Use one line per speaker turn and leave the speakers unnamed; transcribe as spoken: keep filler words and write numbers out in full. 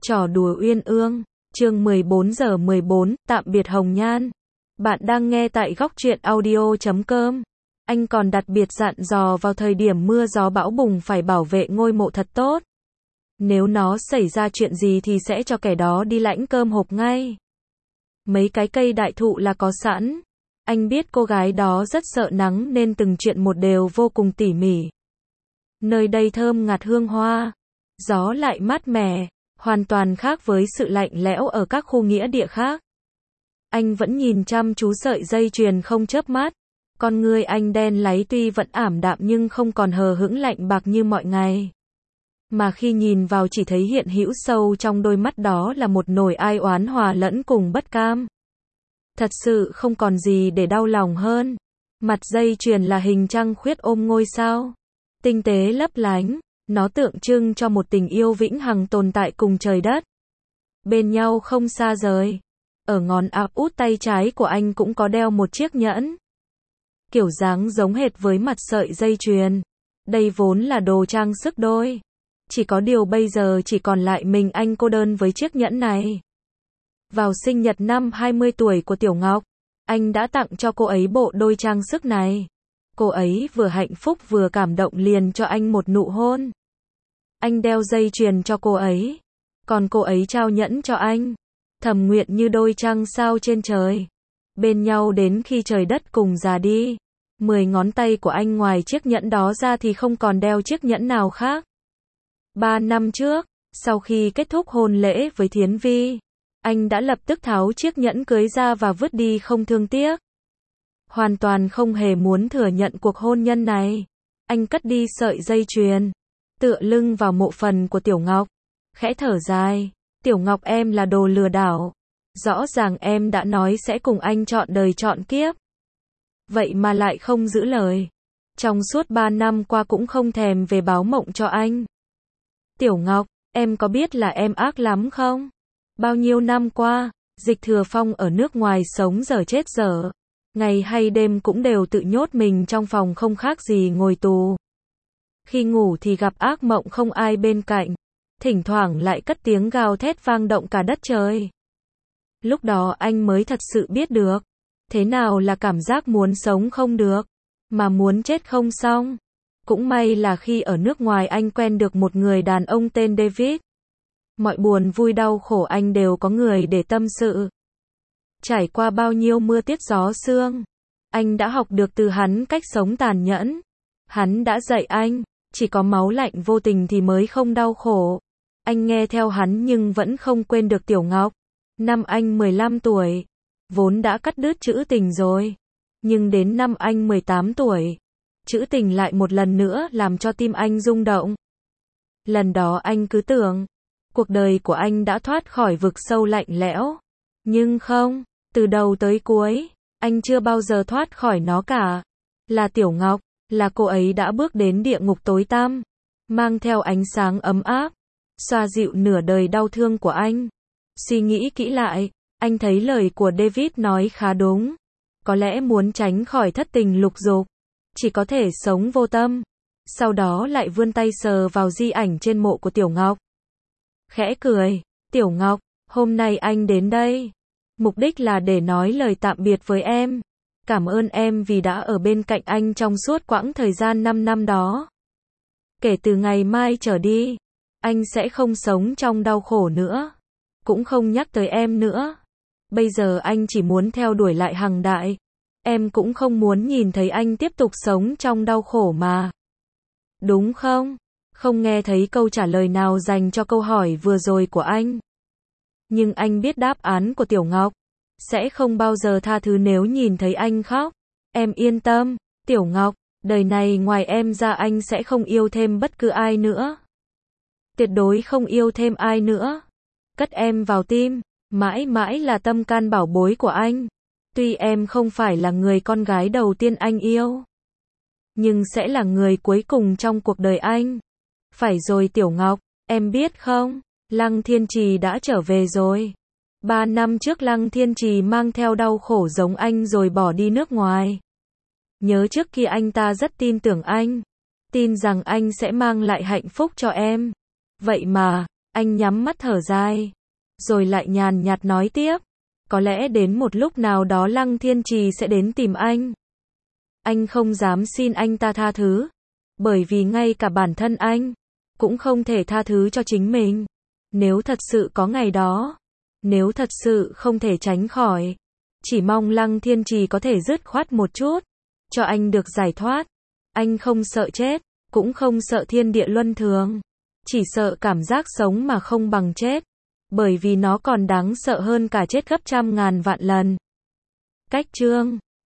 Trò đùa uyên ương, chương mười bốn giờ mười bốn, tạm biệt Hồng Nhan. Bạn đang nghe tại góc truyện audio chấm com. Anh còn đặc biệt dặn dò vào thời điểm mưa gió bão bùng phải bảo vệ ngôi mộ thật tốt. Nếu nó xảy ra chuyện gì thì sẽ cho kẻ đó đi lãnh cơm hộp ngay. Mấy cái cây đại thụ là có sẵn. Anh biết cô gái đó rất sợ nắng nên từng chuyện một đều vô cùng tỉ mỉ. Nơi đây thơm ngạt hương hoa, gió lại mát mẻ, hoàn toàn khác với sự lạnh lẽo ở các khu nghĩa địa khác. Anh vẫn nhìn chăm chú sợi dây chuyền không chớp mắt. Con ngươi anh đen láy tuy vẫn ảm đạm nhưng không còn hờ hững lạnh bạc như mọi ngày. Mà khi nhìn vào chỉ thấy hiện hữu sâu trong đôi mắt đó là một nỗi ai oán hòa lẫn cùng bất cam. Thật sự không còn gì để đau lòng hơn. Mặt dây chuyền là hình trăng khuyết ôm ngôi sao, tinh tế lấp lánh, nó tượng trưng cho một tình yêu vĩnh hằng tồn tại cùng trời đất. Bên nhau không xa rời. Ở ngón áp út tay trái của anh cũng có đeo một chiếc nhẫn. Kiểu dáng giống hệt với mặt sợi dây chuyền. Đây vốn là đồ trang sức đôi. Chỉ có điều bây giờ chỉ còn lại mình anh cô đơn với chiếc nhẫn này. Vào sinh nhật năm hai mươi tuổi của Tiểu Ngọc, anh đã tặng cho cô ấy bộ đôi trang sức này. Cô ấy vừa hạnh phúc vừa cảm động liền cho anh một nụ hôn. Anh đeo dây chuyền cho cô ấy, còn cô ấy trao nhẫn cho anh. Thầm nguyện như đôi trăng sao trên trời, bên nhau đến khi trời đất cùng già đi. Mười ngón tay của anh ngoài chiếc nhẫn đó ra thì không còn đeo chiếc nhẫn nào khác. Ba năm trước, sau khi kết thúc hôn lễ với Thiến Vi, anh đã lập tức tháo chiếc nhẫn cưới ra và vứt đi không thương tiếc. Hoàn toàn không hề muốn thừa nhận cuộc hôn nhân này. Anh cất đi sợi dây chuyền, tựa lưng vào mộ phần của Tiểu Ngọc, khẽ thở dài. Tiểu Ngọc, em là đồ lừa đảo. Rõ ràng em đã nói sẽ cùng anh trọn đời trọn kiếp. Vậy mà lại không giữ lời. Trong suốt ba năm qua cũng không thèm về báo mộng cho anh. Tiểu Ngọc, em có biết là em ác lắm không? Bao nhiêu năm qua, Dịch Thừa Phong ở nước ngoài sống dở chết dở. Ngày hay đêm cũng đều tự nhốt mình trong phòng không khác gì ngồi tù. Khi ngủ thì gặp ác mộng không ai bên cạnh. Thỉnh thoảng lại cất tiếng gào thét vang động cả đất trời. Lúc đó anh mới thật sự biết được thế nào là cảm giác muốn sống không được, mà muốn chết không xong. Cũng may là khi ở nước ngoài anh quen được một người đàn ông tên David. Mọi buồn vui đau khổ anh đều có người để tâm sự. Trải qua bao nhiêu mưa tiết gió sương, anh đã học được từ hắn cách sống tàn nhẫn. Hắn đã dạy anh, chỉ có máu lạnh vô tình thì mới không đau khổ. Anh nghe theo hắn nhưng vẫn không quên được Tiểu Ngọc. Năm anh mười lăm tuổi, vốn đã cắt đứt trữ tình rồi. Nhưng đến năm anh mười tám tuổi, trữ tình lại một lần nữa làm cho tim anh rung động. Lần đó anh cứ tưởng, cuộc đời của anh đã thoát khỏi vực sâu lạnh lẽo. Nhưng không, từ đầu tới cuối, anh chưa bao giờ thoát khỏi nó cả. Là Tiểu Ngọc, là cô ấy đã bước đến địa ngục tối tăm, mang theo ánh sáng ấm áp, xoa dịu nửa đời đau thương của anh. Suy nghĩ kỹ lại, anh thấy lời của David nói khá đúng. Có lẽ muốn tránh khỏi thất tình lục dục, chỉ có thể sống vô tâm. Sau đó lại vươn tay sờ vào di ảnh trên mộ của Tiểu Ngọc. Khẽ cười, Tiểu Ngọc, hôm nay anh đến đây. Mục đích là để nói lời tạm biệt với em. Cảm ơn em vì đã ở bên cạnh anh trong suốt quãng thời gian năm năm đó. Kể từ ngày mai trở đi, anh sẽ không sống trong đau khổ nữa. Cũng không nhắc tới em nữa. Bây giờ anh chỉ muốn theo đuổi lại Hằng Đại. Em cũng không muốn nhìn thấy anh tiếp tục sống trong đau khổ mà. Đúng không? Không nghe thấy câu trả lời nào dành cho câu hỏi vừa rồi của anh. Nhưng anh biết đáp án của Tiểu Ngọc. Sẽ không bao giờ tha thứ nếu nhìn thấy anh khóc. Em yên tâm, Tiểu Ngọc, đời này ngoài em ra anh sẽ không yêu thêm bất cứ ai nữa. Tuyệt đối không yêu thêm ai nữa. Cất em vào tim, mãi mãi là tâm can bảo bối của anh. Tuy em không phải là người con gái đầu tiên anh yêu, nhưng sẽ là người cuối cùng trong cuộc đời anh. Phải rồi Tiểu Ngọc, em biết không, Lăng Thiên Trì đã trở về rồi. Ba năm trước Lăng Thiên Trì mang theo đau khổ giống anh rồi bỏ đi nước ngoài. Nhớ trước kia anh ta rất tin tưởng anh, tin rằng anh sẽ mang lại hạnh phúc cho em. Vậy mà, Anh nhắm mắt thở dài, rồi lại nhàn nhạt nói tiếp. Có lẽ đến một lúc nào đó Lăng Thiên Trì sẽ đến tìm anh. Anh không dám xin anh ta tha thứ, bởi vì ngay cả bản thân anh cũng không thể tha thứ cho chính mình. Nếu thật sự có ngày đó, nếu thật sự không thể tránh khỏi, chỉ mong Lăng Thiên Trì có thể dứt khoát một chút, cho anh được giải thoát. Anh không sợ chết, cũng không sợ thiên địa luân thường, chỉ sợ cảm giác sống mà không bằng chết, bởi vì nó còn đáng sợ hơn cả chết gấp trăm ngàn vạn lần. Cách chương